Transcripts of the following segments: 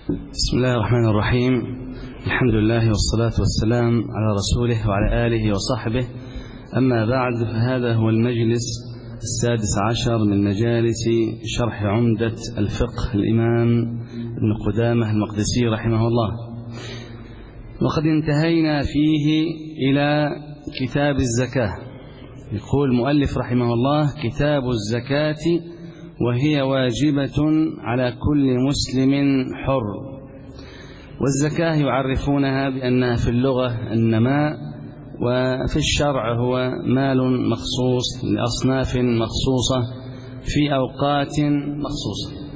بسم الله الرحمن الرحيم. الحمد لله والصلاة والسلام على رسوله وعلى آله وصحبه. أما بعد، فهذا هو المجلس 16 من مجالس شرح عمدة الفقه الإمام ابن قدامة المقدسي رحمه الله، وقد انتهينا فيه إلى كتاب الزكاة. يقول المؤلف رحمه الله: كتاب الزكاة وهي واجبة على كل مسلم حر. والزكاة يعرفونها بأنها في اللغة النماء، وفي الشرع هو مال مخصوص لأصناف مخصوصة في أوقات مخصوصة.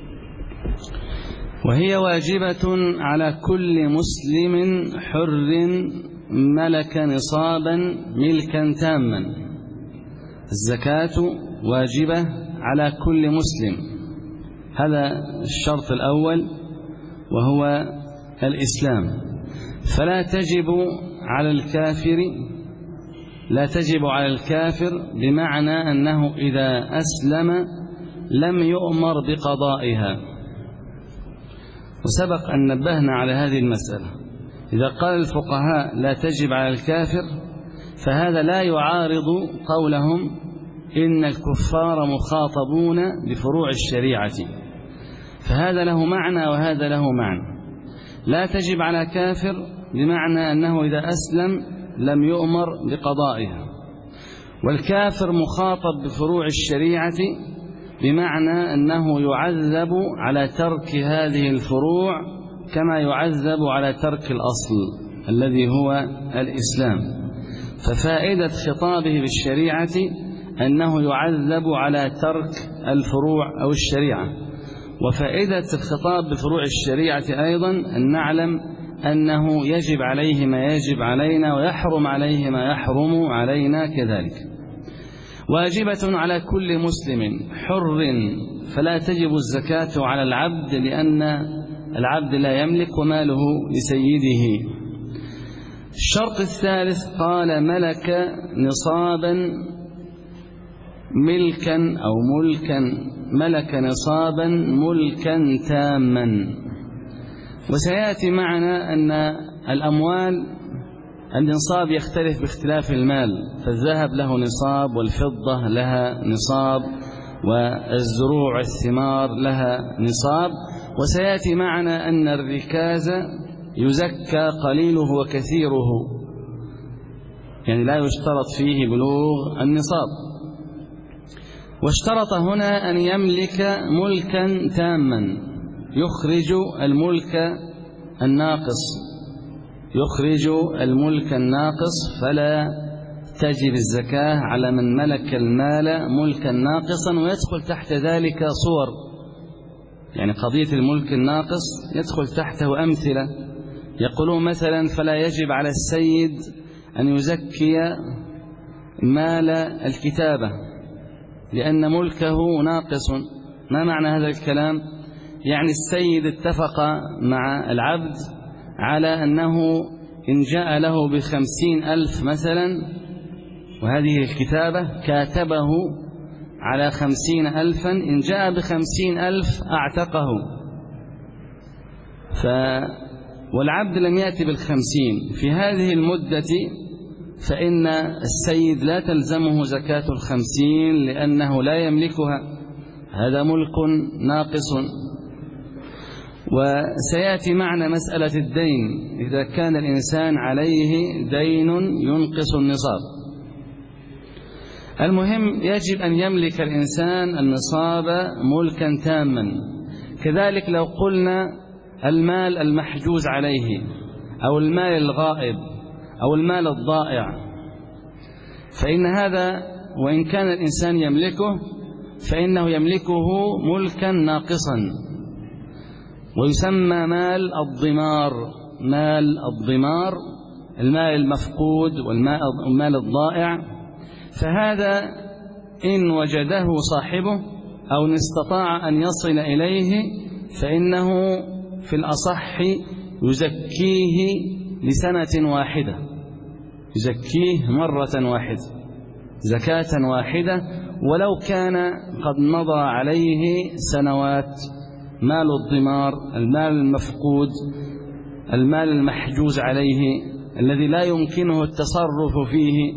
وهي واجبة على كل مسلم حر ملك نصابا ملكا تاما. الزكاة واجبة على كل مسلم، هذا الشرط الأول وهو الإسلام. فلا تجب على الكافر، لا تجب على الكافر بمعنى أنه إذا أسلم لم يؤمر بقضائها. وسبق أن نبهنا على هذه المسألة. إذا قال الفقهاء لا تجب على الكافر، فهذا لا يعارض قولهم إن الكفار مخاطبون بفروع الشريعة، فهذا له معنى وهذا له معنى. لا تجب على كافر بمعنى أنه إذا أسلم لم يؤمر بقضائها، والكافر مخاطب بفروع الشريعة بمعنى أنه يعذب على ترك هذه الفروع كما يعذب على ترك الأصل الذي هو الإسلام. ففائدة خطابه بالشريعة أنه يعذب على ترك الفروع أو الشريعة، وفائدة الخطاب بفروع الشريعة أيضا أن نعلم أنه يجب عليه ما يجب علينا ويحرم عليه ما يحرم علينا كذلك. واجبة على كل مسلم حر، فلا تجب الزكاة على العبد لأن العبد لا يملك وماله لسيده. الشرط الثالث قال: ملك نصابا ملكا أو ملكا، ملك نصابا ملكا تاما. وسيأتي معنا أن الأموال النصاب يختلف باختلاف المال، فالذهب له نصاب، والفضة لها نصاب، والزروع الثمار لها نصاب. وسيأتي معنا أن الركاز يزكى قليله وكثيره، يعني لا يشترط فيه بلوغ النصاب. واشترط هنا أن يملك ملكا تاما يخرج الملك الناقص، يخرج الملك الناقص، فلا تجب الزكاة على من ملك المال ملكا ناقصا. ويدخل تحت ذلك صور، يعني قضية الملك الناقص يدخل تحته أمثلة. يقولون مثلا: فلا يجب على السيد أن يزكي مال الكتابة لأن ملكه ناقص. ما معنى هذا الكلام؟ يعني السيد اتفق مع العبد على أنه إن جاء له ب50,000 مثلا، وهذه الكتابة كاتبه على 50,000، إن جاء ب50,000 أعتقه. والعبد لم يأتي بال50 في هذه المدة، فإن السيد لا تلزمه زكاة 50 لأنه لا يملكها، هذا ملك ناقص. وسيأتي معنا مسألة الدين، إذا كان الإنسان عليه دين ينقص النصاب. المهم يجب أن يملك الإنسان النصاب ملكا تاما. كذلك لو قلنا المال المحجوز عليه أو المال الغائب أو المال الضائع، فإن هذا وإن كان الإنسان يملكه فإنه يملكه ملكا ناقصا، ويسمى مال الضمار. مال الضمار المال المفقود والمال الضائع. فهذا إن وجده صاحبه أو إن استطاع أن يصل إليه فإنه في الأصح يزكيه لسنة واحدة، يزكيه مرة واحدة زكاة واحدة، ولو كان قد مضى عليه سنوات مال الضمار، المال المفقود، المال المحجوز عليه الذي لا يمكنه التصرف فيه،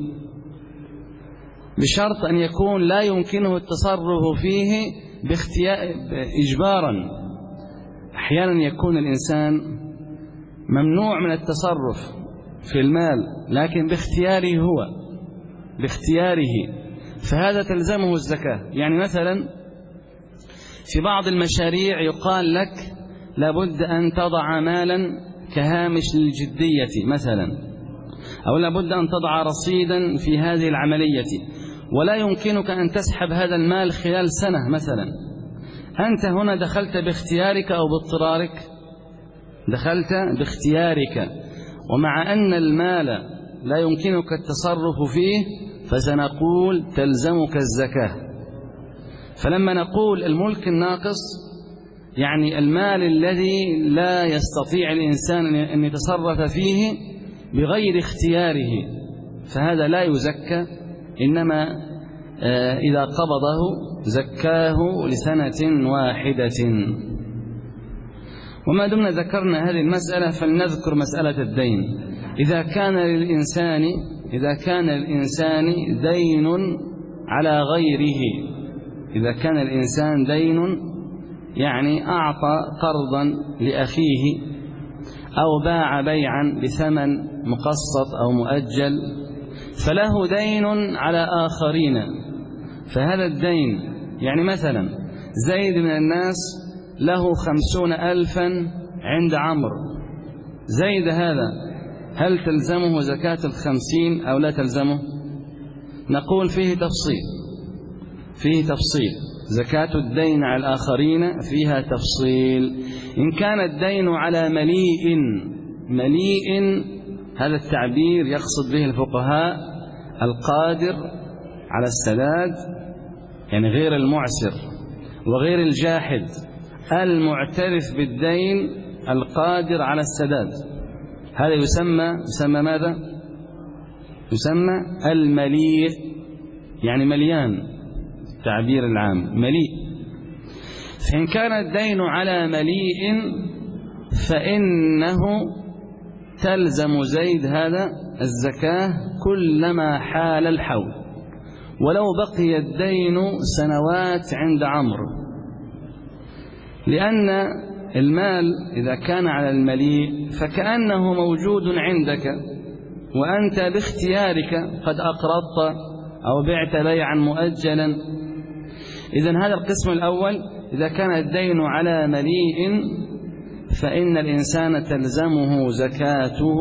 بشرط أن يكون لا يمكنه التصرف فيه إجبارا. أحيانا يكون الإنسان ممنوع من التصرف في المال لكن باختياره هو، باختياره، فهذا تلزمه الزكاة. يعني مثلا في بعض المشاريع يقال لك لابد أن تضع مالا كهامش للجدية مثلا، أو لابد أن تضع رصيدا في هذه العملية، ولا يمكنك أن تسحب هذا المال خلال سنة مثلا. أنت هنا دخلت باختيارك أو باضطرارك؟ دخلت باختيارك، ومع أن المال لا يمكنك التصرف فيه فسنقول تلزمك الزكاة. فلما نقول الملك الناقص يعني المال الذي لا يستطيع الإنسان أن يتصرف فيه بغير اختياره، فهذا لا يزكى، إنما إذا قبضه زكاه لسنة واحدة. وما دمنا ذكرنا هذه المسألة فلنذكر مسألة الدين. إذا كان للإنسان دين على غيره، إذا كان الإنسان دين يعني أعطى قرضا لأخيه أو باع بيعا بثمن مقسط أو مؤجل، فله دين على آخرين، فهذا الدين يعني مثلا زيد من الناس له 50,000 عند عمرو، زيد هذا هل تلزمه زكاة 50 أو لا تلزمه؟ نقول فيه تفصيل. زكاة الدين على الآخرين فيها تفصيل. إن كان الدين على مليء، هذا التعبير يقصد به الفقهاء القادر على السداد، يعني غير المعسر وغير الجاحد، المعترف بالدين القادر على السداد، هذا يسمى ماذا؟ يسمى المليء، يعني مليان، التعبير العام مليء. فإن كان الدين على مليء فإنه تلزم زيد هذا الزكاة كلما حال الحول، ولو بقي الدين سنوات عند عمرو، لأن المال إذا كان على المليء فكأنه موجود عندك وأنت باختيارك قد أقرضت أو بعت بيعا مؤجلا. إذن هذا القسم الأول، إذا كان الدين على مليء فإن الإنسان تلزمه زكاته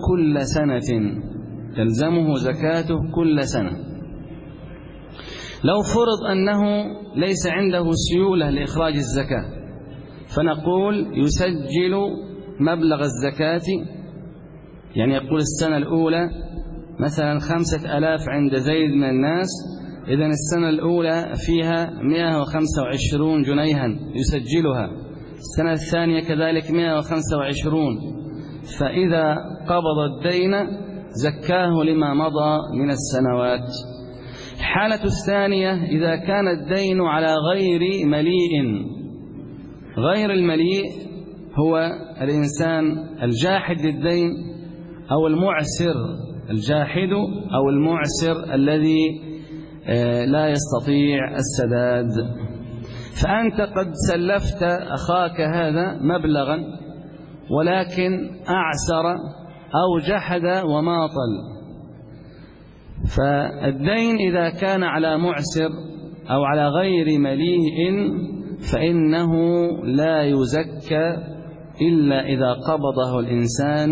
كل سنة. لو فرض أنه ليس عنده سيولة لإخراج الزكاة، فنقول يسجل مبلغ الزكاة، يعني يقول السنة الأولى مثلا 5,000 عند زيد من الناس، إذن السنة الأولى فيها 125 جنيها يسجلها، السنة الثانية كذلك 125، فإذا قبض الدين زكاه لما مضى من السنوات. الحالة الثانية إذا كان الدين على غير مليء، غير المليء هو الإنسان الجاحد للدين أو المعسر، الجاحد أو المعسر الذي لا يستطيع السداد. فأنت قد سلفت أخاك هذا مبلغا ولكن أعسر أو جحد وماطل، فالدين إذا كان على معسر أو على غير مليء فإنه لا يزكى إلا إذا قبضه الإنسان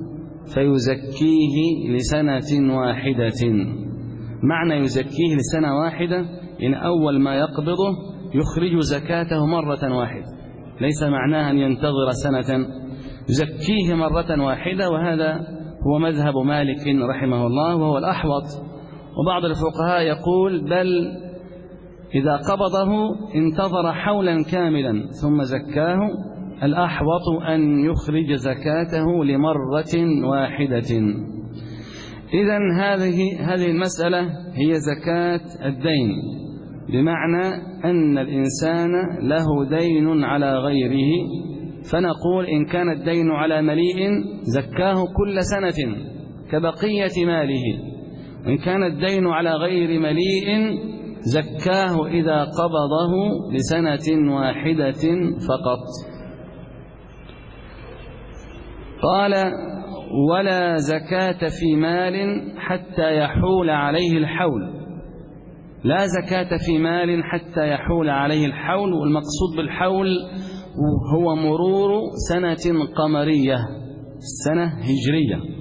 فيزكيه لسنة واحدة. معنى يزكيه لسنة واحدة إن أول ما يقبضه يخرج زكاته مرة واحدة، ليس معناها أن ينتظر سنة، يزكيه مرة واحدة، وهذا هو مذهب مالك رحمه الله وهو الأحوط. وبعض الفقهاء يقول بل إذا قبضه انتظر حولا كاملا ثم زكاه، الأحوط أن يخرج زكاته لمرة واحدة. إذن هذه المسألة هي زكاة الدين. بمعنى أن الإنسان له دين على غيره، فنقول إن كان الدين على مليء زكاه كل سنة كبقية ماله، وإن كان الدين على غير مليء زكاه إذا قبضه لسنة واحدة فقط. قال: ولا زكاة في مال حتى يحول عليه الحول. لا زكاة في مال حتى يحول عليه الحول، والمقصود بالحول هو مرور سنة قمرية، سنة هجرية.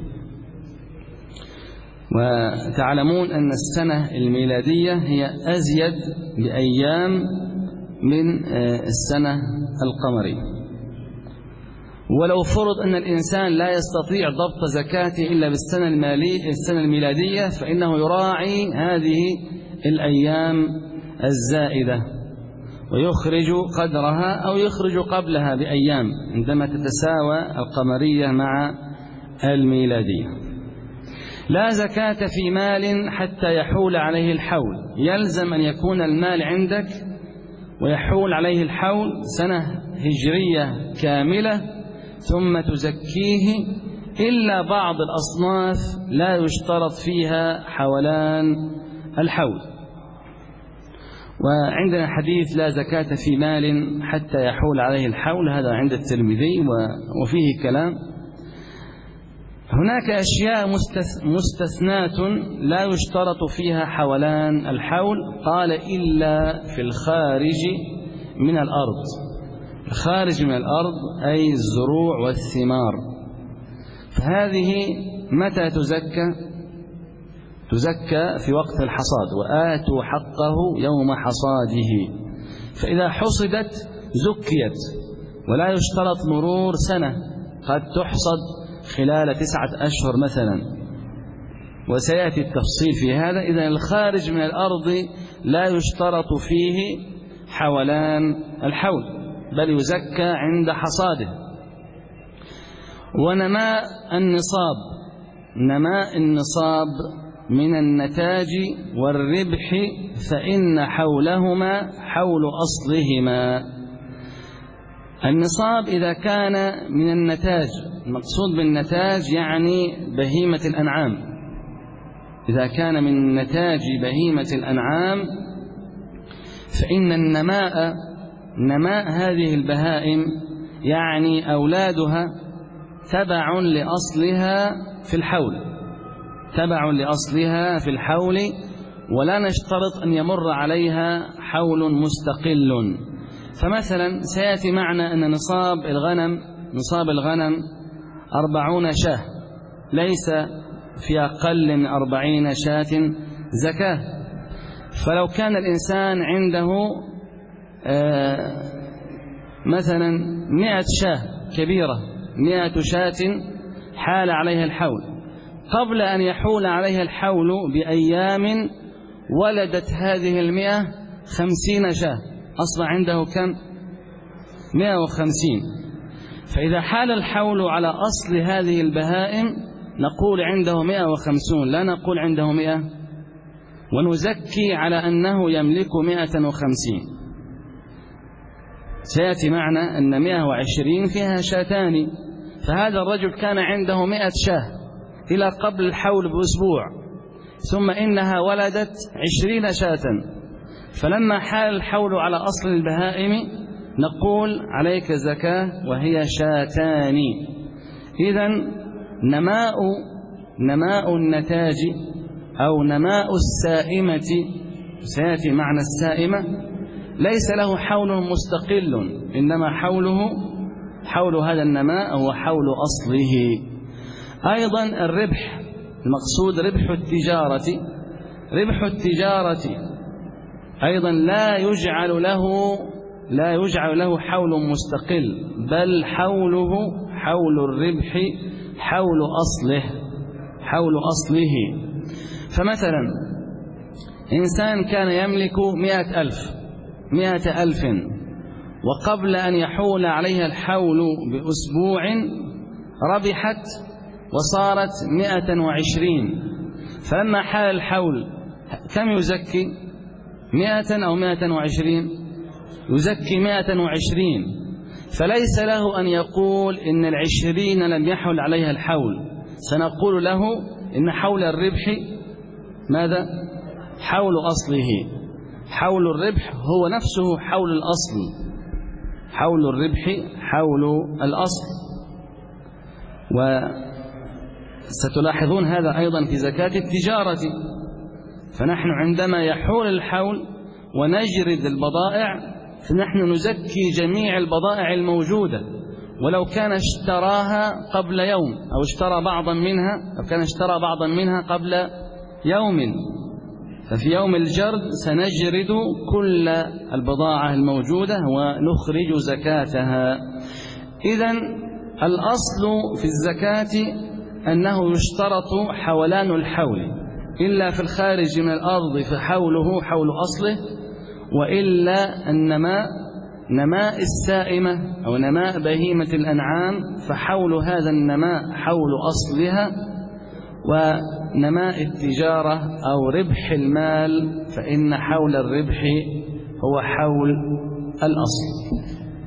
وتعلمون أن السنة الميلادية هي أزيد بأيام من السنة القمرية. ولو فرض أن الإنسان لا يستطيع ضبط زكاته إلا بالسنة الميلادية، فإنه يراعي هذه الأيام الزائدة ويخرج قدرها أو يخرج قبلها بأيام عندما تتساوى القمرية مع الميلادية. لا زكاة في مال حتى يحول عليه الحول، يلزم أن يكون المال عندك ويحول عليه الحول سنة هجرية كاملة ثم تزكيه، إلا بعض الأصناف لا يشترط فيها حولان الحول. وعندنا حديث لا زكاة في مال حتى يحول عليه الحول، هذا عند الترمذي وفيه كلام. هناك أشياء مستثنات لا يشترط فيها حولان الحول، قال: إلا في الخارج من الأرض. الخارج من الأرض أي الزروع والثمار، فهذه متى تزكى؟ تزكى في وقت الحصاد، وآتوا حقه يوم حصاده. فإذا حصدت زكيت، ولا يشترط مرور سنة، قد تحصد خلال 9 أشهر مثلا، وسيأتي التفصيل في هذا. إذن الخارج من الأرض لا يشترط فيه حولان الحول، بل يزكى عند حصاده. ونماء النصاب، نماء النصاب من النتاج والربح، فإن حولهما حول أصلهما. النصاب إذا كان من النتاج، المقصود بالنتاج يعني بهيمة الأنعام، إذا كان من نتاج بهيمة الأنعام فإن النماء، نماء هذه البهائم يعني أولادها تبع لأصلها في الحول، تبع لأصلها في الحول، ولا نشترط أن يمر عليها حول مستقل. فمثلا سيأتي معنا أن نصاب الغنم 40 شاة، ليس في أقل من 40 شاة زكاة. فلو كان الإنسان عنده مثلا 100 شاة كبيرة، 100 شاة حال عليها الحول، قبل أن يحول عليها الحول بأيام ولدت هذه 100 50 شاة، أصبح عنده كم؟ 150. فإذا حال الحول على أصل هذه البهائم نقول عنده 150، لا نقول عنده 100، ونزكي على أنه يملك 150. سيأتي معنا أن 120 فيها شاتان، فهذا الرجل كان عنده 100 شاة إلى قبل الحول بأسبوع، ثم إنها ولدت 20 شاة، فلما حال الحول على أصل البهائم نقول عليك زكاة وهي شاتان. إذن نماء النتاج أو نماء السائمة، سيأتي معنى السائمة، ليس له حول مستقل، إنما حول هذا النماء هو حول أصله. أيضا الربح، المقصود ربح التجارة، ربح التجارة أيضا لا يجعل له حول مستقل، بل حوله حول الربح حول أصله. فمثلا إنسان كان يملك 100,000 وقبل أن يحول عليها الحول بأسبوع ربحت وصارت 120، فلما حال الحول كم يزكي؟ 100 أو 120؟ يزكي 120. فليس له أن يقول إن 20 لم يحول عليها الحول، سنقول له إن حول الربح ماذا؟ حول أصله. حول الربح هو نفسه حول الأصل، حول الربح حول الأصل. وستلاحظون هذا أيضا في زكاة التجارة. فنحن عندما يحول الحول ونجرد البضائع فنحن نزكي جميع البضائع الموجودة، ولو كان اشتراها قبل يوم أو اشترى بعضا منها، أو كان اشترى بعضا منها قبل يوم، ففي يوم الجرد سنجرد كل البضاعة الموجودة ونخرج زكاتها. إذن الأصل في الزكاة أنه يشترط حولان الحول، إلا في الخارج من الأرض فحوله حول أصله، وإلا نماء السائمة أو نماء بهيمة الأنعام فحول هذا النماء حول أصلها، ونماء التجارة أو ربح المال فإن حول الربح هو حول الأصل.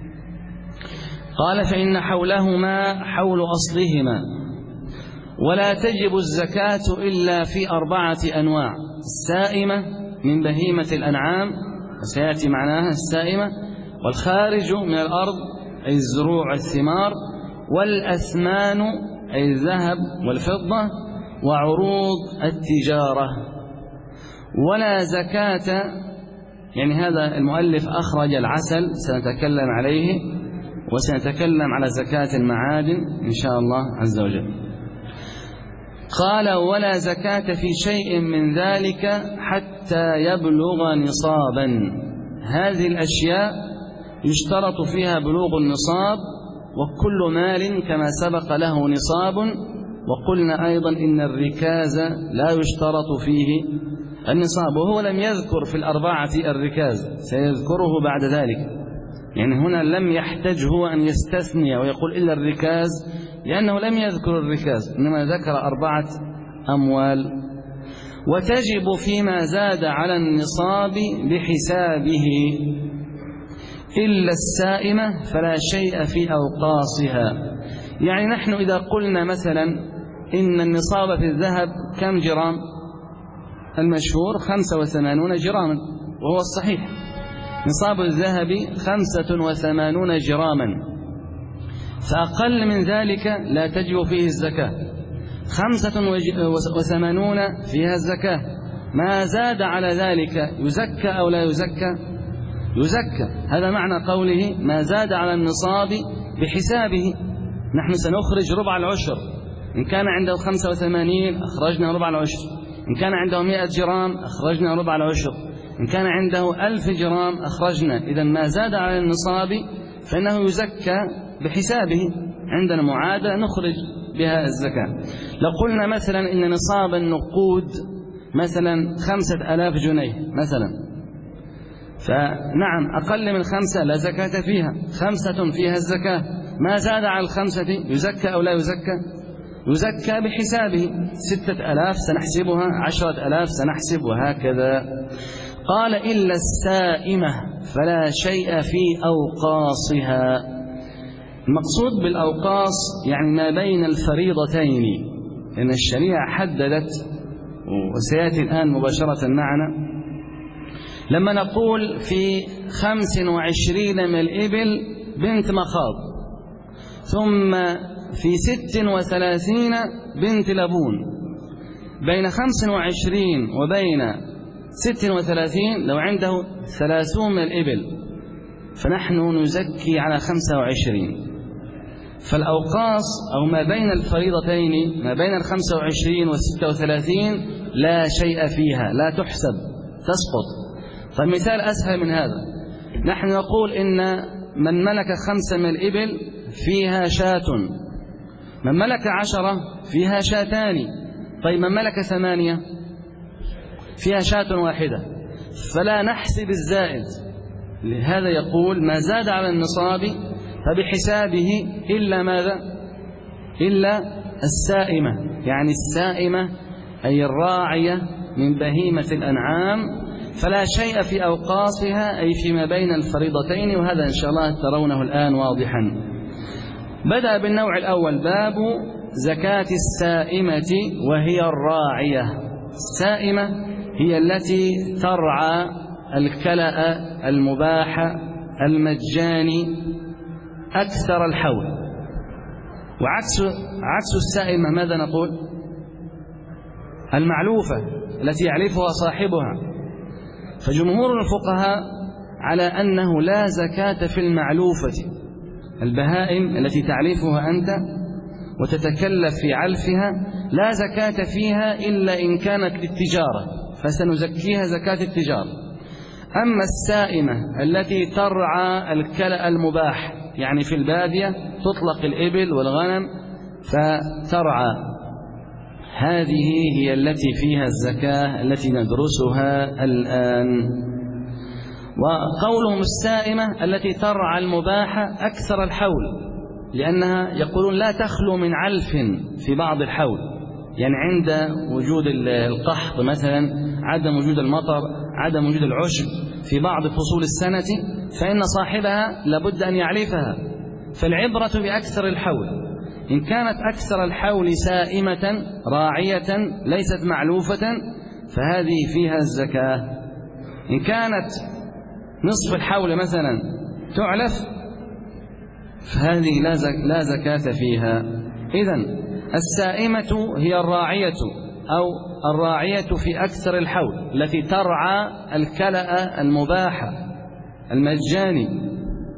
قال فإن حولهما حول أصلهما، ولا تجب الزكاة إلا في 4 أنواع: السائمة من بهيمة الأنعام وسيأتي معناها السائمة، والخارج من الأرض أي الزروع الثمار، والأثمان أي الذهب والفضة، وعروض التجارة. ولا زكاة، يعني هذا المؤلف أخرج العسل سنتكلم عليه، وسنتكلم على زكاة المعادن إن شاء الله عز وجل. قال ولا زكاة في شيء من ذلك حتى يبلغ نصابا. هذه الأشياء يشترط فيها بلوغ النصاب، وكل مال كما سبق له نصاب. وقلنا أيضا إن الركاز لا يشترط فيه النصاب، وهو لم يذكر في 4 الركاز، سيذكره بعد ذلك. يعني هنا لم يحتج هو أن يستثني ويقول إلا الركاز، لأنه لم يذكر الركاز، إنما ذكر 4 أموال. وتجب فيما زاد على النصاب بحسابه، إلا السائمة فلا شيء في أوقاصها. يعني نحن إذا قلنا مثلا إن النصاب في الذهب كم جرام؟ المشهور 85 جراما، وهو الصحيح. نصاب الذهب 85 جراما، فأقل من ذلك لا تجب فيه الزكاة. 85 فيها الزكاة. ما زاد على ذلك يزكى أو لا يزكى؟ يزكى. هذا معنى قوله ما زاد على النصاب بحسابه. نحن سنخرج ربع العشر. إن كان عنده 85 أخرجنا ربع العشر، إن كان عنده 100 جرام أخرجنا ربع العشر، إن كان عنده 1000 جرام أخرجنا. إذا ما زاد على النصاب فإنه يزكى بحسابه. عندنا معادلة نخرج بها الزكاة. لو قلنا مثلا إن نصاب النقود مثلا 5000 جنيه مثلا، فنعم أقل من 5 لا زكاة فيها، 5 فيها الزكاة. ما زاد على 5 يزكى أو لا يزكى؟ يزكى بحسابه. 6000 سنحسبها، 10000 سنحسب، وهكذا. قال إلا السائمة فلا شيء في أوقاصها. المقصود بالأوقاص يعني ما بين الفريضتين، لأن الشريعة حددت، وسيأتي الآن مباشرة معنا لما نقول في 25 من الإبل بنت مخاض، ثم في 36 بنت لبون. بين 25 وبين 36 لو عنده 30 من الإبل فنحن نزكي على 25. فالأوقاص أو ما بين الفريضتين ما بين 25 و36 لا شيء فيها، لا تحسب، تسقط. فالمثال أسهل من هذا. نحن نقول إن من ملك 5 من الإبل فيها شاة، من ملك 10 فيها شاتان. طيب من ملك 8 فيها شاة واحدة، فلا نحسب الزائد. لهذا يقول ما زاد على النصاب فبحسابه إلا ماذا؟ إلا السائمة. يعني السائمة أي الراعية من بهيمة الأنعام، فلا شيء في أوقاصها أي فيما بين الفريضتين، وهذا إن شاء الله ترونه الآن واضحا. بدأ بالنوع الأول، باب زكاة السائمة وهي الراعية. السائمة هي التي ترعى الكلأ المباح المجاني أكثر الحول. وعكس السائمة ماذا نقول؟ المعلوفة التي يعرفها صاحبها. فجمهور الفقهاء على أنه لا زكاة في المعلوفة، البهائم التي تعرفها أنت وتتكلف في علفها لا زكاة فيها إلا إن كانت للتجارة، فسنزكيها زكاة التجارة. أما السائمة التي ترعى الكلأ المباح، يعني في البادية تطلق الإبل والغنم فترعى، هذه هي التي فيها الزكاة التي ندرسها الآن. وقولهم السائمة التي ترعى المباح أكثر الحول، لأنها يقولون لا تخلو من علف في بعض الحول، يعني عند وجود القحط مثلا، عدم وجود المطر، عدم وجود العشب في بعض فصول السنة، فإن صاحبها لابد أن يعرفها. فالعبرة بأكثر الحول. إن كانت أكثر الحول سائمة راعية ليست معلوفة فهذه فيها الزكاة. إن كانت نصف الحول مثلا تعلف فهذه لا زكاة فيها. إذن السائمة هي الراعية أو الراعية في أكثر الحول التي ترعى الكلأ المباح المجاني،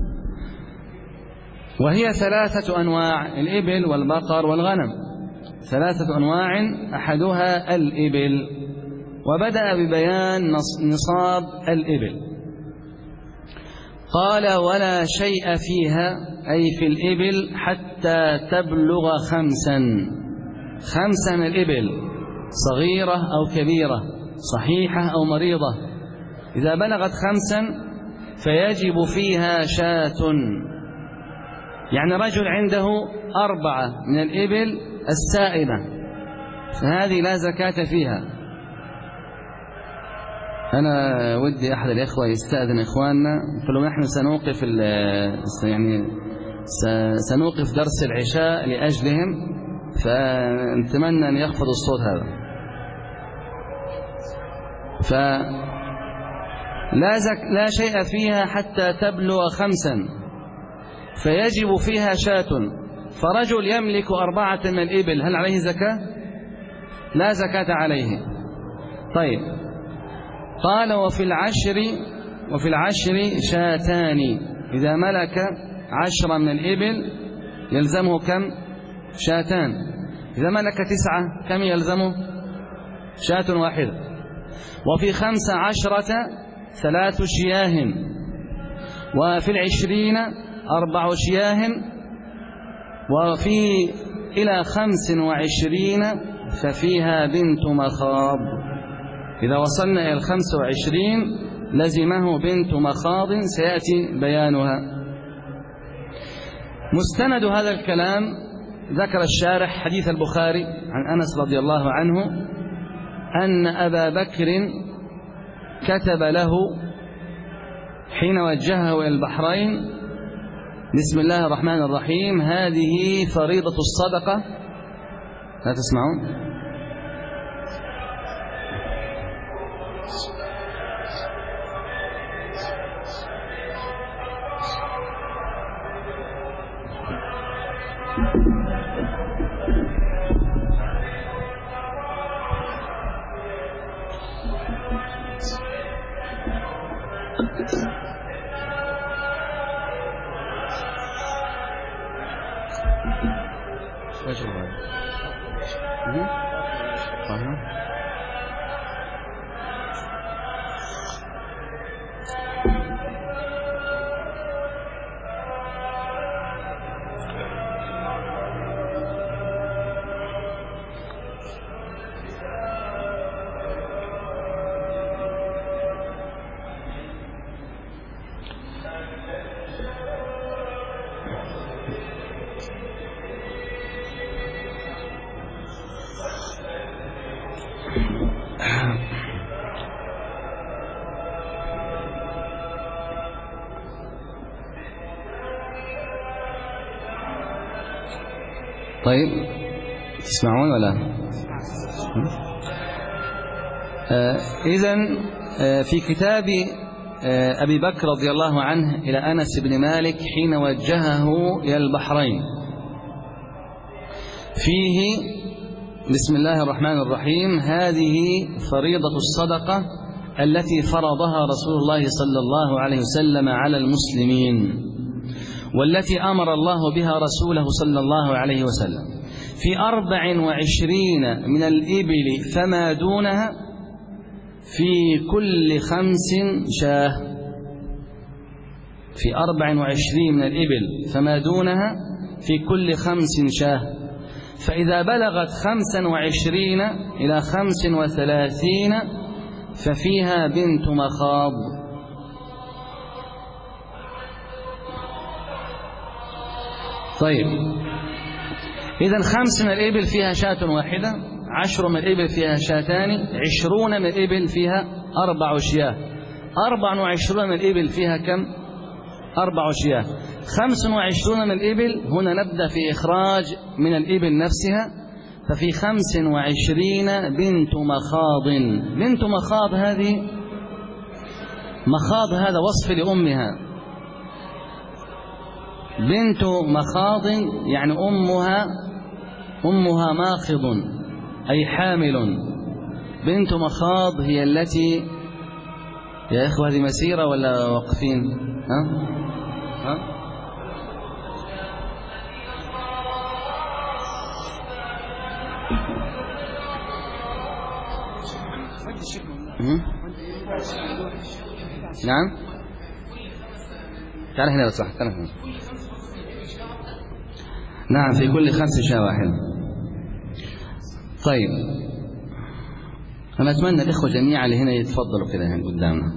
وهي ثلاثة أنواع: الإبل والبقر والغنم، ثلاثة أنواع أحدها الإبل. وبدأ ببيان نصاب الإبل. قال: ولا شيء فيها، أي في الإبل، حتى تبلغ 5 من الإبل، صغيرة أو كبيرة، صحيحة أو مريضة. إذا بلغت 5 فيجب فيها شاة، يعني رجل عنده 4 من الإبل السائمة فهذه لا زكاة فيها. أنا ودي أحد الإخوة يستأذن إخواننا، فلو نحن سنوقف سنوقف درس العشاء لأجلهم، فنتمنى أن يخفض الصوت هذا. لا شيء فيها حتى تبلغ 5 فيجب فيها شاة. فرجل يملك 4 من الإبل، هل عليه زكاة؟ لا زكاة عليه. طيب، قال: وفي العشر شاتان. إذا ملك 10 من الإبل يلزمه كم؟ شاتان. إذا ملك 9 كم يلزمه؟ شاة واحدة. وفي 15 3 شياه. وفي 20 4 شياه. وفي إلى 25 ففيها بنت مخاض. إذا وصلنا إلى 25 لزمه بنت مخاض، سيأتي بيانها. مستند هذا الكلام ذكر الشارح حديث البخاري عن أنس رضي الله عنه أن أبا بكر كتب له حين وجهه إلى البحرين: بسم الله الرحمن الرحيم، هذه فريضة الصدقة. لا تسمعون؟ طيب تسمعون ولا؟ إذن في كتاب أبي بكر رضي الله عنه إلى أنس بن مالك حين وجهه إلى البحرين فيه بسم الله الرحمن الرحيم: هذه فريضة الصدقة التي فرضها رسول الله صلى الله عليه وسلم على المسلمين، والتي أمر الله بها رسوله صلى الله عليه وسلم في 24 من الإبل فما دونها في كل 5 شاه. في 24 من الإبل فما دونها في كل 5 شاه. فإذا بلغت 25 إلى 35 ففيها بنت مخاض. طيب إذن 5 من الإبل فيها شاة واحدة، 10 من الإبل فيها شاتان، 20 من الإبل فيها 4 شياه، 24 من الإبل فيها كم؟ 4 شياه. 25 من الإبل هنا نبدأ في إخراج من الإبل نفسها، ففي 25 بنت مخاض. بنت مخاض هذه، مخاض هذا وصف لأمها، بنت مخاض يعني أمها ماخض أي حامل. بنت مخاض هي التي، يا إخوة هذه مسيرة ولا واقفين؟ ها؟ نعم تعال هنا صح، تعال هنا. نعم في كل 5 شاة واحد. طيب أنا أتمنى الإخوة جميعا اللي هنا يتفضلوا كده هنا قدامنا.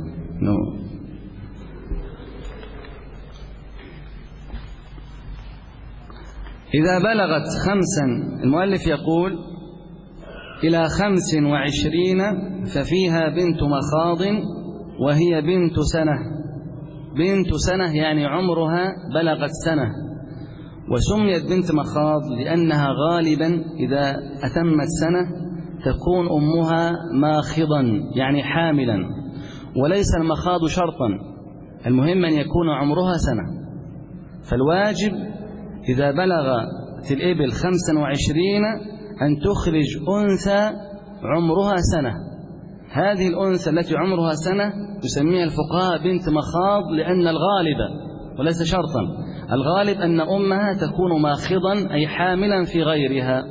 إذا بلغت 5، المؤلف يقول إلى 25 ففيها بنت مخاض وهي بنت سنة. بنت سنة يعني عمرها بلغت سنة. وسميت بنت مخاض لأنها غالبا إذا أتمت سنة تكون أمها ماخضا يعني حاملا، وليس المخاض شرطا، المهم أن يكون عمرها سنة. فالواجب إذا بلغت الإبل 25 أن تخرج أنثى عمرها سنة. هذه الأنثى التي عمرها سنة يسميها الفقهاء بنت مخاض، لأن الغالب وليس شرطا، الغالب أن أمها تكون ماخضا أي حاملا في غيرها.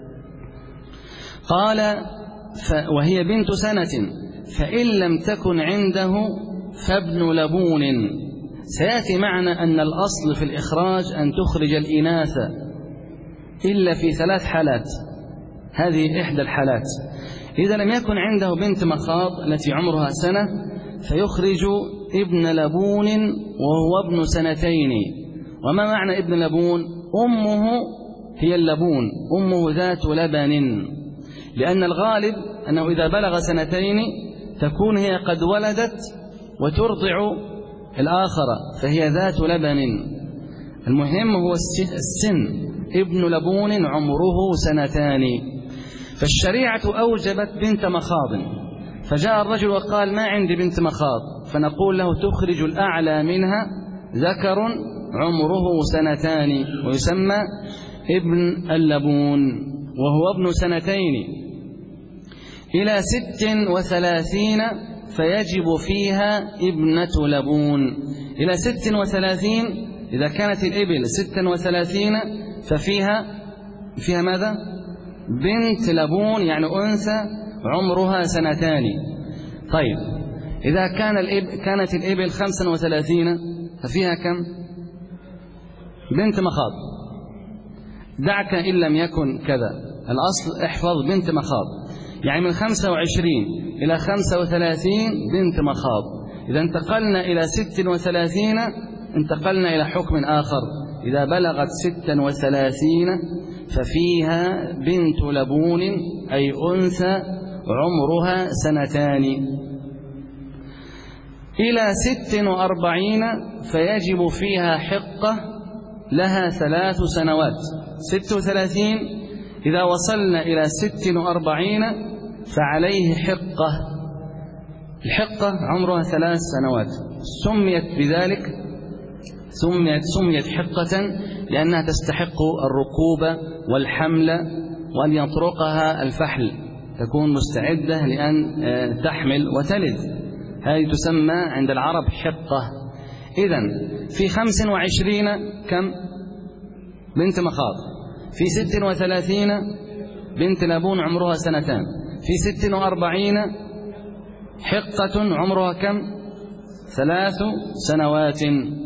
قال وهي بنت سنة فإن لم تكن عنده فابن لبون. سيأتي معنا أن الأصل في الإخراج أن تخرج الإناث إلا في 3 حالات، هذه إحدى الحالات. إذا لم يكن عنده بنت مخاض التي عمرها سنة فيخرج ابن لبون وهو ابن 2 سنين. وما معنى ابن لبون؟ أمه هي اللبون، أمه ذات لبن، لأن الغالب أنه إذا بلغ 2 سنين تكون هي قد ولدت وترضع الآخرة فهي ذات لبن. المهم هو السن، ابن لبون عمره 2 سنين. فالشريعة أوجبت بنت مخاض، فجاء الرجل وقال ما عندي بنت مخاض، فنقول له تخرج الأعلى منها ذكر عمره 2 سنين ويسمى ابن اللبون وهو ابن 2 سنين. إلى 36 فيجب فيها ابنة لبون. إلى 36 إذا كانت الإبل 36 ففيها ماذا؟ بنت لبون يعني أنثى عمرها 2 سنين. طيب إذا كانت الإبل 35 ففيها كم؟ بنت مخاض. دعك إن لم يكن كذا، الأصل احفظ بنت مخاض، يعني من 25 إلى 35 بنت مخاض. إذا انتقلنا إلى 36 انتقلنا إلى حكم آخر، إذا بلغت 36 ففيها بنت لبون أي أنثى عمرها 2 سنين. إلى 46 فيجب فيها حقة لها 3 سنوات. 36 إذا وصلنا إلى 46 فعليه حقة. الحقة عمرها 3 سنوات، سميت بذلك، سميت حقة لأنها تستحق الركوب والحمل وأن يطرقها الفحل، تكون مستعدة لأن تحمل وتلد. هذه تسمى عند العرب حقة. إذن في 25 كم؟ بنت مخاض. في 36 بنت لبون عمرها 2 سنين. في 46 حقة عمرها كم؟ 3 سنوات.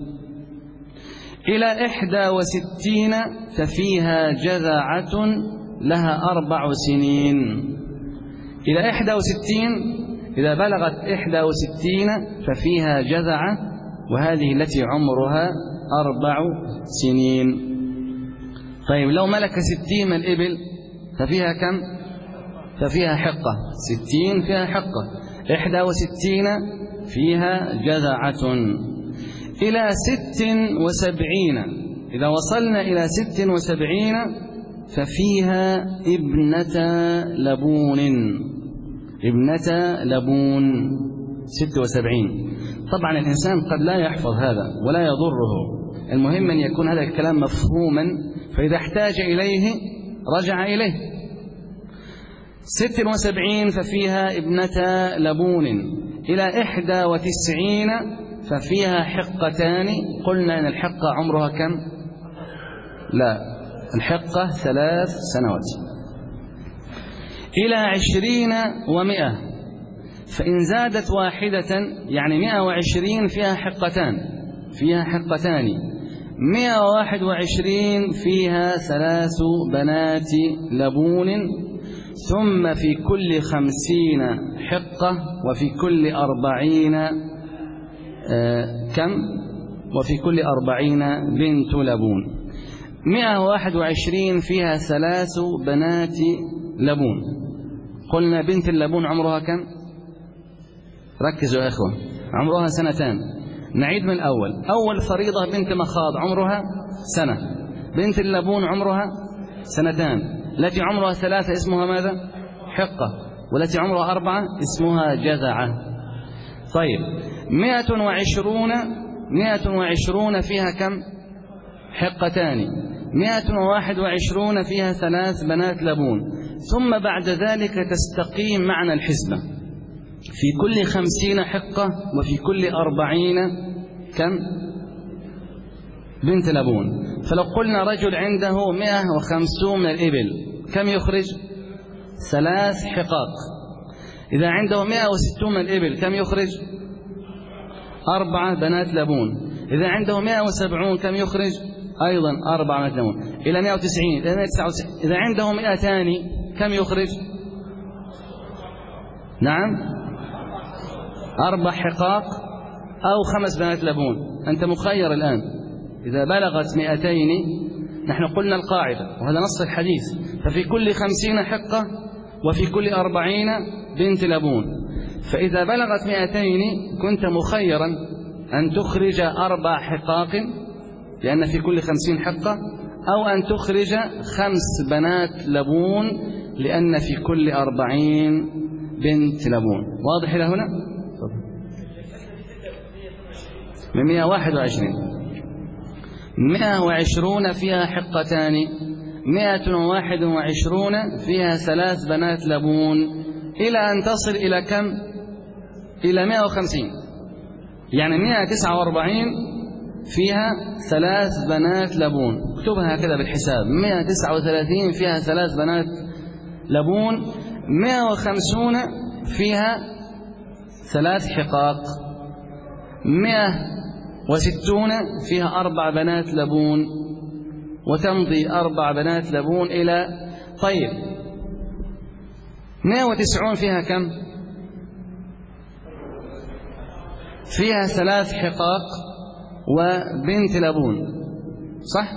إلى 61 ففيها جذعة لها 4 سنين. إلى 61 إذا بلغت 61 ففيها جذعة، وهذه التي عمرها 4 سنين. طيب لو ملك 60 من الإبل ففيها كم؟ ففيها حقة. 60 فيها حقة. 61 فيها جذعة. إلى 76 إذا وصلنا إلى 76 ففيها ابنة لبون. ابنة لبون 76. طبعا الإنسان قد لا يحفظ هذا ولا يضره، المهم أن يكون هذا الكلام مفهوما، فإذا احتاج إليه رجع إليه. 76 ففيها ابنة لبون. إلى 91 ففيها حقتان. قلنا أن الحقة عمرها كم؟ لا، الحقة 3 سنوات. إلى 20 و100 فإن زادت واحدة يعني 120 فيها حقتان، فيها حقتان. 121 فيها 3 بنات لبون. ثم في كل 50 حقة، وفي كل 40 كم؟ وفي كل 40 بنت لبون. 121 فيها 3 بنات لبون. قلنا بنت اللبون عمرها كم؟ ركزوا يا إخوة، عمرها 2 سنين. نعيد من الأول. أول فريضة بنت مخاض عمرها 1 سنة. بنت اللبون عمرها 2 سنين. التي عمرها 3 اسمها ماذا؟ حقة. والتي عمرها 4 اسمها جذعة. طيب 120 فيها كم؟ حقتان. 121 فيها 3 بنات لبون. ثم بعد ذلك تستقيم معنى الحسبة. في كل 50 حقة، وفي كل 40 كم؟ بنت لبون. فلو قلنا رجل عنده 150 من الإبل كم يخرج؟ 3 حقاق. إذا عنده 160 من الإبل كم يخرج؟ 4 بنات لبون. إذا عنده 170 كم يخرج؟ أيضا 4 بنات لبون. إلى 190 إلى 199. إذا عنده 100 ثاني كم يخرج؟ نعم 4 حقاق أو 5 بنات لبون. أنت مخير الآن. إذا بلغت 200 نحن قلنا القاعدة وهذا نص الحديث، ففي كل 50 حقة وفي كل 40 بنت لبون. فإذا بلغت 200 كنت مخيرا أن تخرج 4 حقاق لأن في كل 50 حقة، أو أن تخرج 5 بنات لبون لأن في كل 40 بنت لبون. واضح إلى هنا؟ من 121 فيها حقتان. 121 فيها 3 بنات لبون، إلى أن تصل إلى كم؟ إلى 150. يعني 149 فيها 3 بنات لبون. اكتبها هكذا بالحساب. 139 فيها 3 بنات لبون. 150 فيها 3 حقاق. 160 فيها 4 بنات لبون، وتمضي 4 بنات لبون إلى طيب 190 فيها كم؟ فيها 3 حقاق وبنت لبون، صح؟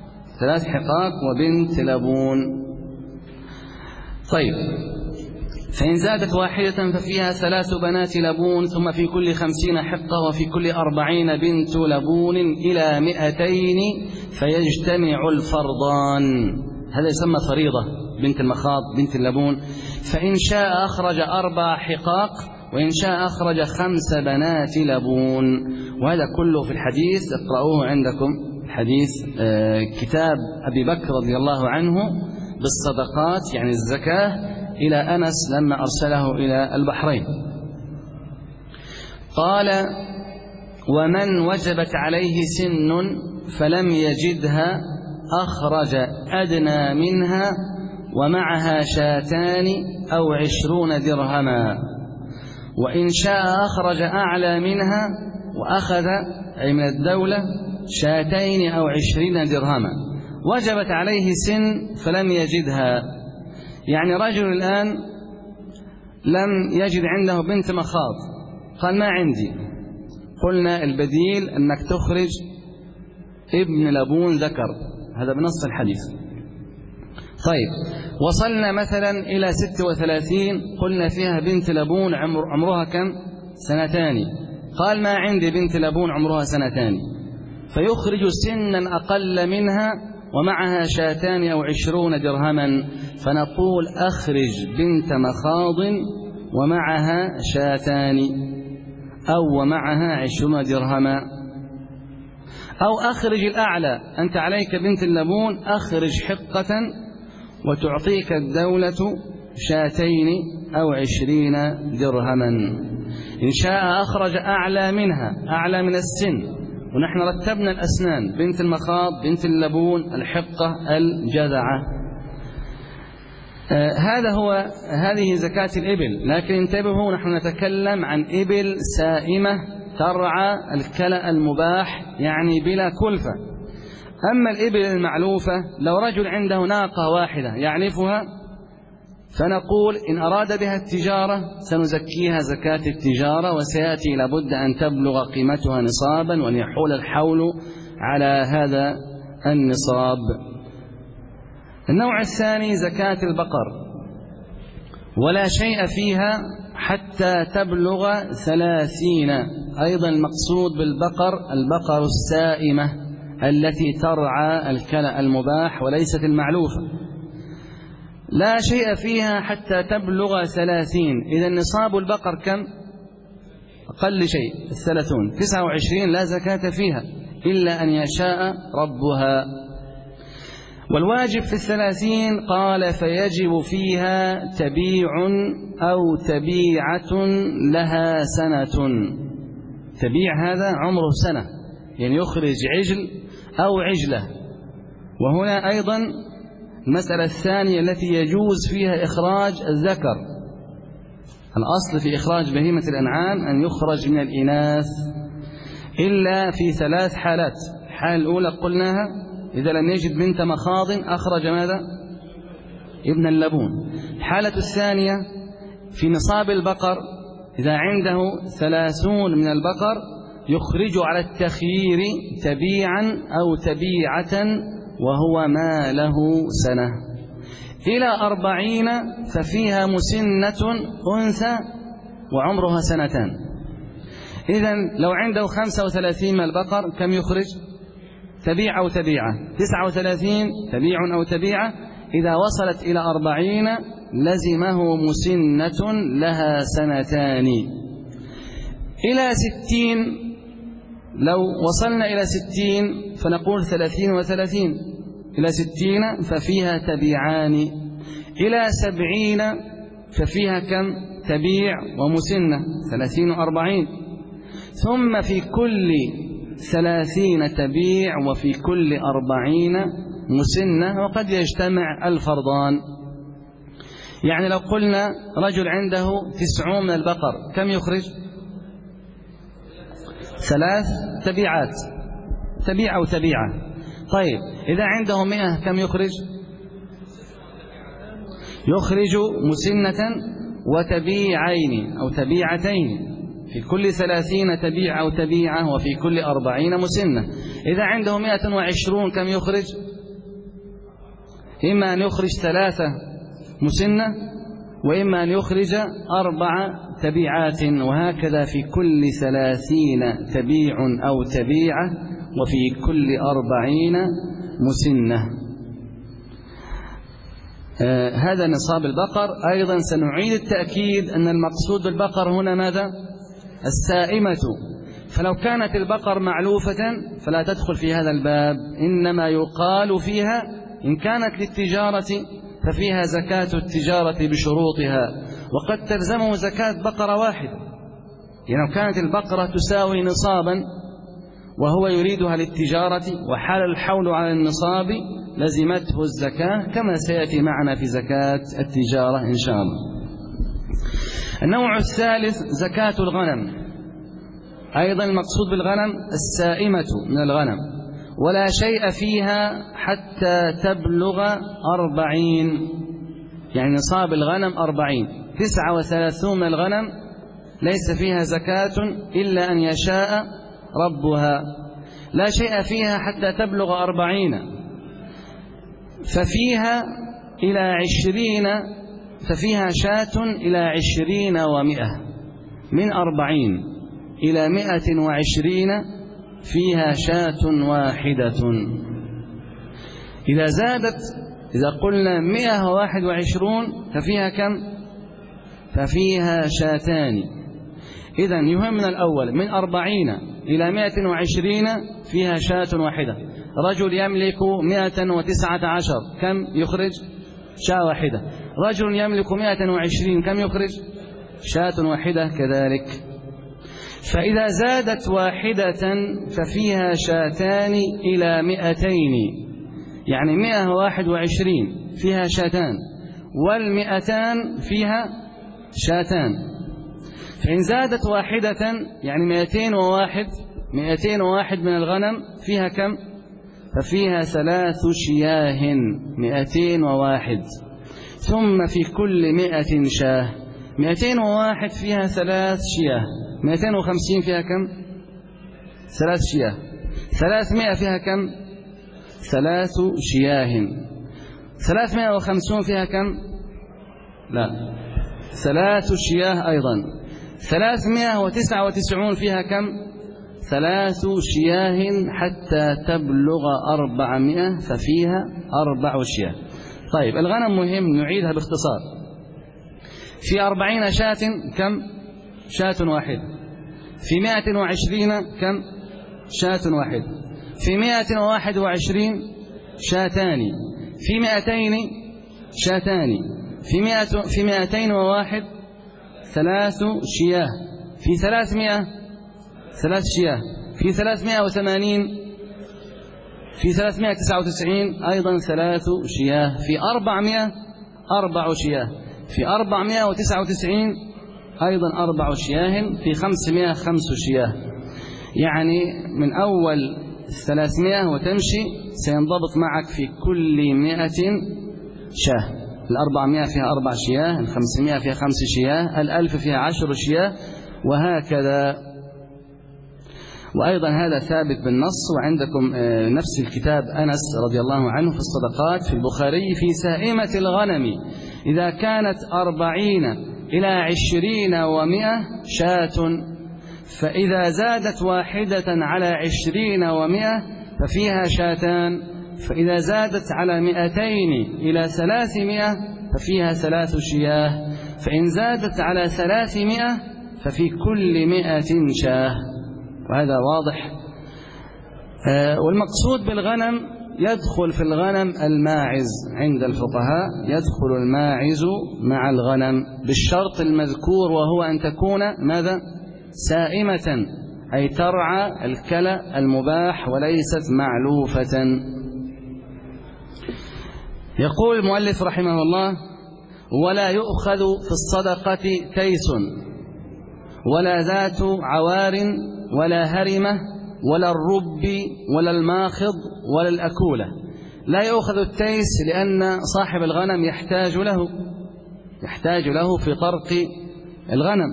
3 حقاق وبنت لبون. طيب فإن زادت واحدة ففيها 3 بنات لبون، ثم في كل 50 حقة، وفي كل 40 بنت لبون إلى 200 فيجتمع الفرضان. هذا يسمى فريضة بنت المخاض بنت اللبون. فإن شاء أخرج 4 حقاق، وإن شاء أخرج 5 بنات لبون. وهذا كله في الحديث، اقرأوه عندكم حديث كتاب أبي بكر رضي الله عنه بالصدقات يعني الزكاة إلى أنس لما أرسله إلى البحرين. قال: ومن وجبت عليه سن فلم يجدها أخرج أدنى منها ومعها 2 أو 20 درهما، وإن شاء أخرج أعلى منها وأخذ أي من الدولة 2 أو 20 درهما. وجبت عليه سن فلم يجدها، يعني رجل الآن لم يجد عنده بنت مخاض، قال ما عندي. قلنا البديل أنك تخرج ابن لبون ذكر، هذا بنص الحديث. طيب وصلنا مثلا إلى 36، قلنا فيها بنت لبون عمرها كم؟ 2. قال ما عندي بنت لبون عمرها 2، فيخرج سنا أقل منها ومعها 2 أو 20 درهما، فنقول أخرج بنت مخاض ومعها 2 أو ومعها 20 درهما. أو أخرج الأعلى، أنت عليك بنت اللبون، أخرج حقة وتعطيك الدولة 2 أو 20 درهما. إن شاء أخرج أعلى منها، أعلى من السن، ونحن رتبنا الأسنان: بنت المخاض، بنت اللبون، الحقة، الجذعة. هذه زكاة الإبل. لكن انتبهوا، نحن نتكلم عن إبل سائمة ترعى الكلأ المباح يعني بلا كلفة. أما الإبل المعلوفة، لو رجل عنده ناقة واحدة يعلفها، فنقول إن أراد بها التجارة سنزكيها زكاة التجارة، وسيأتي لابد أن تبلغ قيمتها نصابا وأن يحول الحول على هذا النصاب. النوع الثاني زكاة البقر، ولا شيء فيها حتى تبلغ 30. أيضا المقصود بالبقر البقر السائمة التي ترعى الكلأ المباح وليست المعلوفة. لا شيء فيها حتى تبلغ 30. إذا نصاب البقر كم؟ أقل شيء 30. 29 لا زكاة فيها إلا أن يشاء ربها. والواجب في 30 قال: فيجب فيها تبيع أو تبيعة لها 1 سنة. تبيع هذا عمره 1 سنة، يعني يخرج عجل أو عجلة. وهنا أيضا المسألة الثانية التي يجوز فيها إخراج الذكر. الأصل في إخراج بهيمة الأنعام أن يخرج من الإناث إلا في 3 حالات. الحالة الأولى قلناها: إذا لم يجد بنت مخاض أخرج ماذا؟ ابن اللبون. الحالة الثانية في نصاب البقر، إذا عنده 30 من البقر يخرج على التخيير تبيعا أو تبيعة وهو ما له 1 سنة. إلى 40 ففيها مسنة أنثى وعمرها 2 سنة. إذن لو عنده 35 من البقر كم يخرج؟ تبيع أو تبيعة. 39 تبيع أو تبيعة. إذا وصلت إلى 40 لزمه مسنة لها 2 سنة. إلى 60 لو وصلنا إلى 60 فنقول 30 و30. إلى 60 ففيها تبيعان. إلى 70 ففيها كم؟ تبيع ومسنة 30 و40. ثم في كل 30 تبيع وفي كل 40 مسنة، وقد يجتمع الفرضان. يعني لو قلنا رجل عنده 90 من البقر كم يخرج؟ 3 تبيعات، تبيع أو تبيعة. طيب إذا عنده 100 كم يخرج؟ يخرج مسنة وتبيعين أو تبيعتين، في كل 30 تبيع أو تبيعة وفي كل 40 مسنة. إذا عنده 120 كم يخرج؟ إما أن يخرج 3 مسنة وإما أن يخرج 4 تبيعات، وهكذا في كل 30 تبيع أو تبيعة، وفي كل 40 مسنة. هذا نصاب البقر. أيضا سنعيد التأكيد أن المقصود بالبقر هنا ماذا؟ السائمة. فلو كانت البقر معلوفة فلا تدخل في هذا الباب، إنما يقال فيها إن كانت للتجارة ففيها زكاة التجارة بشروطها، وقد تلزمه زكاة بقرة واحدة. يعني لو كانت البقرة تساوي نصابا وهو يريدها للتجارة وحال الحول على النصاب لزمته الزكاة، كما سيأتي معنا في زكاة التجارة إن شاء الله. النوع الثالث زكاة الغنم. أيضا المقصود بالغنم السائمة من الغنم، ولا شيء فيها حتى تبلغ 40، يعني نصاب الغنم 40. 39 من الغنم ليس فيها زكاة إلا أن يشاء ربها. لا شيء فيها حتى تبلغ 40، ففيها إلى 20، ففيها شاة إلى 20 و100. من 40 إلى 120 فيها شاة واحدة. إذا زادت، إذا قلنا 121 ففيها كم؟ ففيها شاتان. إذن يهم من الأول من 40 إلى 120 فيها شاة واحدة. رجل يملك 119 كم يخرج؟ شاة واحدة. رجل يملك 120 كم يخرج؟ شاة واحدة كذلك. فإذا زادت واحدة ففيها شاتان إلى 200، يعني 121 فيها شاتان، وال200 فيها شاتان. فإن زادت واحدة يعني 201 من الغنم فيها كم؟ ففيها 3 شياه، 201. ثم في كل 100 شاه. 201 فيها 3 شياه، 250 فيها كم؟ 3 شياه. 300 فيها كم؟ 3 شياه. 350 فيها كم؟ لا، 3 شياه أيضا. 399 فيها كم؟ 3 شياه حتى تبلغ 400 ففيها 4 شياه. طيب الغنم مهم نعيدها باختصار. في 40 شاة كم؟ شاة واحدة. في 120 كم؟ شاة واحدة. في 121 شاتان. في 200 شاتان. في 201 3 شياه. في 300 3 شياه. في 380 في 399 أيضا 3 شياه. في 400 4 شياه. في 499 أيضا 4 شياه. في 500 5 شياه. يعني من أول 300 وتمشي سينضبط معك في كل 100 شاه. 400 فيها 4 شياه، 500 فيها 5 شياه، 1000 فيها 10 شياه، وهكذا. وأيضا هذا ثابت بالنص، وعندكم نفس الكتاب أنس رضي الله عنه في الصدقات في البخاري في سائمة الغنم إذا كانت 40 إلى 20 و100 شاة، فإذا زادت واحدة على 20 و100 ففيها شاتان، فإذا زادت على 200 إلى 300 ففيها 3 شياه، فإن زادت على 300 ففي كل 100 شاه. وهذا واضح. والمقصود بالغنم يدخل في الغنم الماعز عند الفقهاء، يدخل الماعز مع الغنم بالشرط المذكور، وهو أن تكون ماذا؟ سائمة، أي ترعى الكلى المباح وليست معلوفة. يقول المؤلف رحمه الله: ولا يؤخذ في الصدقة تيس ولا ذات عوار ولا هرمة ولا الرب ولا الماخض ولا الأكولة. لا يؤخذ التيس لأن صاحب الغنم يحتاج له في طرق الغنم،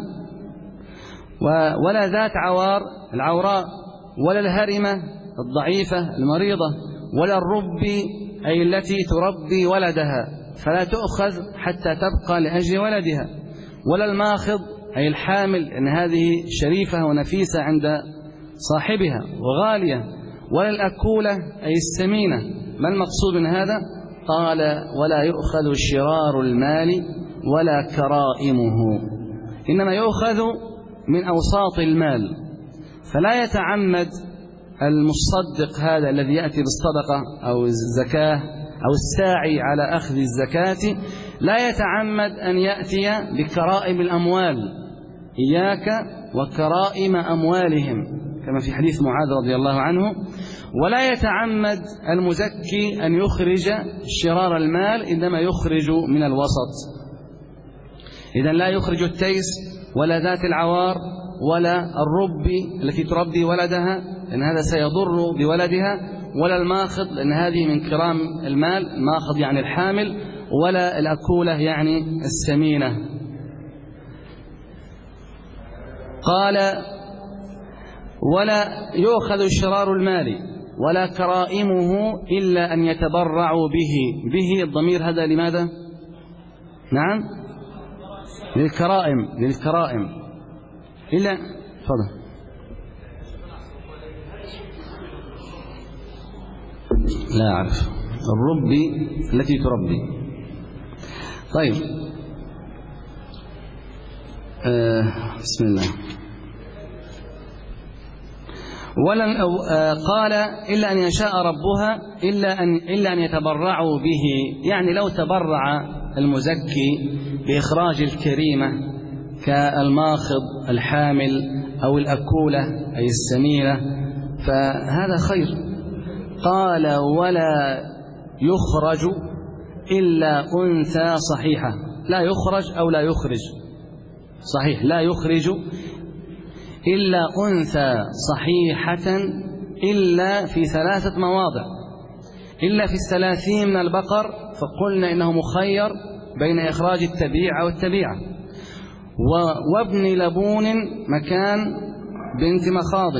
ولا ذات عوار العوراء، ولا الهرمة الضعيفة المريضة، ولا الرب أي التي تربي ولدها، فلا تؤخذ حتى تبقى لأجل ولدها، ولا الماخض أي الحامل أن هذه شريفة ونفيسة عند صاحبها وغالية، ولا الأكولة أي السمينة. ما المقصود من هذا؟ قال ولا يؤخذ شرار المال ولا كرائمه، إنما يؤخذ من أوساط المال. فلا يتعمد المصدق هذا الذي يأتي بالصدقة أو الزكاة أو الساعي على أخذ الزكاة لا يتعمد أن يأتي بكرائم الأموال، إياك وكرائم أموالهم كما في حديث معاذ رضي الله عنه. ولا يتعمد المزكي أن يخرج شرار المال، إنما يخرج من الوسط. إذن لا يخرج التيس ولا ذات العوار ولا الربي التي تربي ولدها لأن هذا سيضر بولدها، ولا الماخض لأن هذه من كرام المال، الماخض يعني الحامل، ولا الأكولة يعني السمينة. قال ولا يؤخذ شرار المال ولا كرائمه إلا أن يتبرعوا به الضمير هذا لماذا؟ نعم للكرائم إلا فضل. لا أعرف الربي التي تربي. طيب بسم الله. قال إلا أن يشاء ربها إلا أن يتبرعوا به، يعني لو تبرع المزكي بإخراج الكريمة كالماخض الحامل أو الأكولة أي السمينة فهذا خير. قال ولا يخرج إلا أنثى صحيحة، لا يخرج أو لا يخرج صحيح، لا يخرج إلا أنثى صحيحة إلا في 3 مواضع، إلا في 30 من البقر فقلنا إنه مخير بين إخراج التبيع أو التبيعة، وابن لبون مكان بنت مخاض.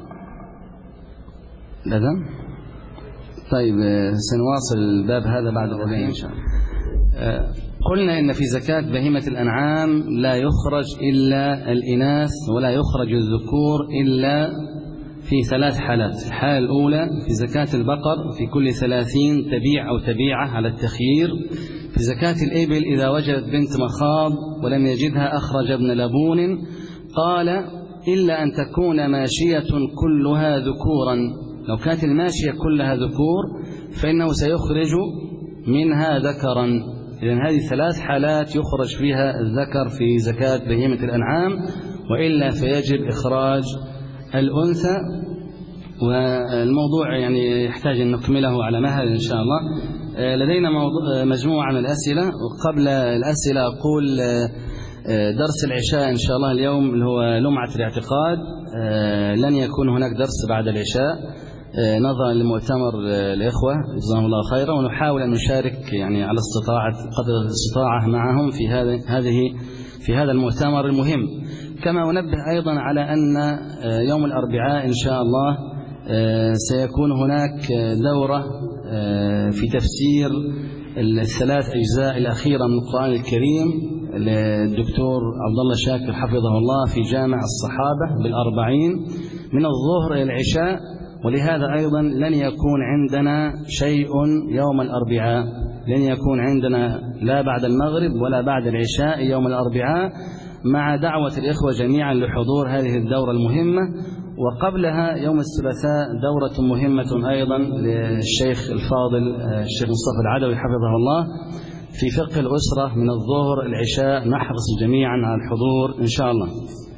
لذا طيب سنواصل الباب هذا بعد غدين إن شاء الله. قلنا إن في زكاة بهيمة الأنعام لا يخرج إلا الإناث ولا يخرج الذكور إلا في 3 حالات. الحالة الأولى في زكاة البقر في كل 30 تبيع أو تبيعة على التخيير. في زكاة الإبل إذا وجدت بنت مخاض ولم يجدها أخرج ابن لبون. قال إلا أن تكون ماشية كلها ذكورا، لو كانت الماشية كلها ذكور فإنه سيخرج منها ذكرا. إذن هذه 3 حالات يخرج فيها الذكر في زكاة بهيمة الأنعام، وإلا فيجب إخراج الأنثى. والموضوع يعني يحتاج أن نكمله على مهل إن شاء الله. لدينا مجموعة من الأسئلة، وقبل الأسئلة أقول درس العشاء إن شاء الله اليوم اللي هو لمعة الاعتقاد لن يكون هناك درس بعد العشاء نظرا لمؤتمر الإخوة جزاهم الله خيرا، ونحاول أن نشارك يعني على قدر الاستطاعة معهم في هذا المؤتمر المهم. كما أنبه أيضا على أن يوم الأربعاء إن شاء الله سيكون هناك دورة في تفسير 3 أجزاء الأخيرة من القرآن الكريم للدكتور عبد الله شاكر حفظه الله في جامع الصحابة بال40 من الظهر إلى العشاء. ولهذا أيضا لن يكون عندنا شيء يوم الأربعاء، لن يكون عندنا لا بعد المغرب ولا بعد العشاء يوم الأربعاء، مع دعوة الإخوة جميعا لحضور هذه الدورة المهمة. وقبلها يوم الثلاثاء دورة مهمة أيضا للشيخ الفاضل الشيخ مصطفى العدوي حفظه الله في فقه الأسرة من الظهر العشاء. نحرص جميعا على الحضور إن شاء الله.